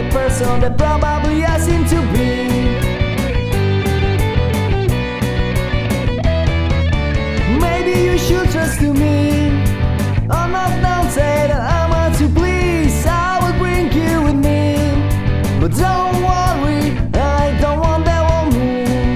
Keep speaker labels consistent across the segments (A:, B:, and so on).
A: the person that probably I seem to be. Maybe you should trust to me. I'm not down, say that I'm hard to please. I will bring you with me, but don't worry, I don't want that woman.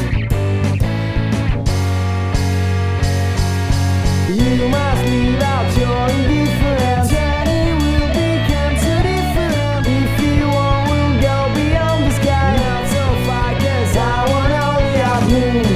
A: You must leave out your indifference, and it will become so different. If you want, we'll go beyond the sky, not so far, 'cause I want only a moon.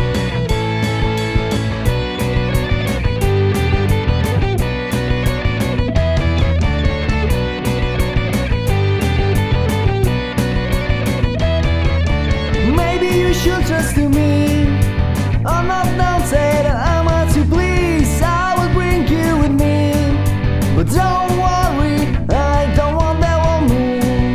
A: You should trust to me. I'm not down, say that I'm hard to please. I will bring you with me, but don't worry, I don't want that woman.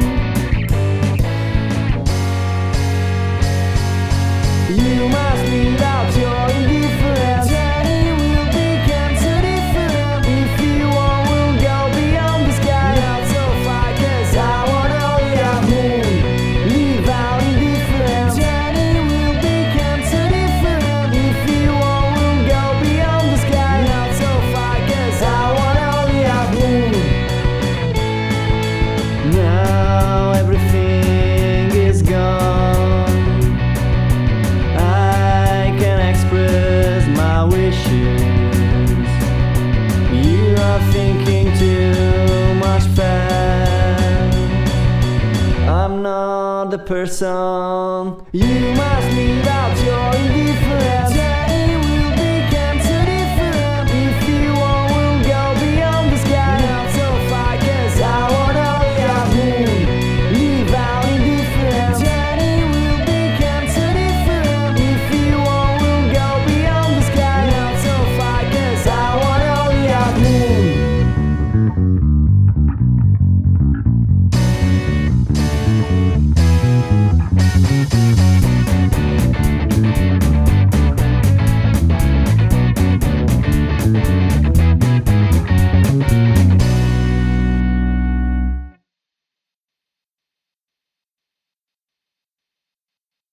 A: You must leave out your indifference, and it will become so different. If you want, we'll go beyond the sky, not so far, 'cause I want only a moon. Leave out indifference. Now everything is gone. I can express my wishes. You are thinking too much fast. I'm not the person. You must leave out your indifference.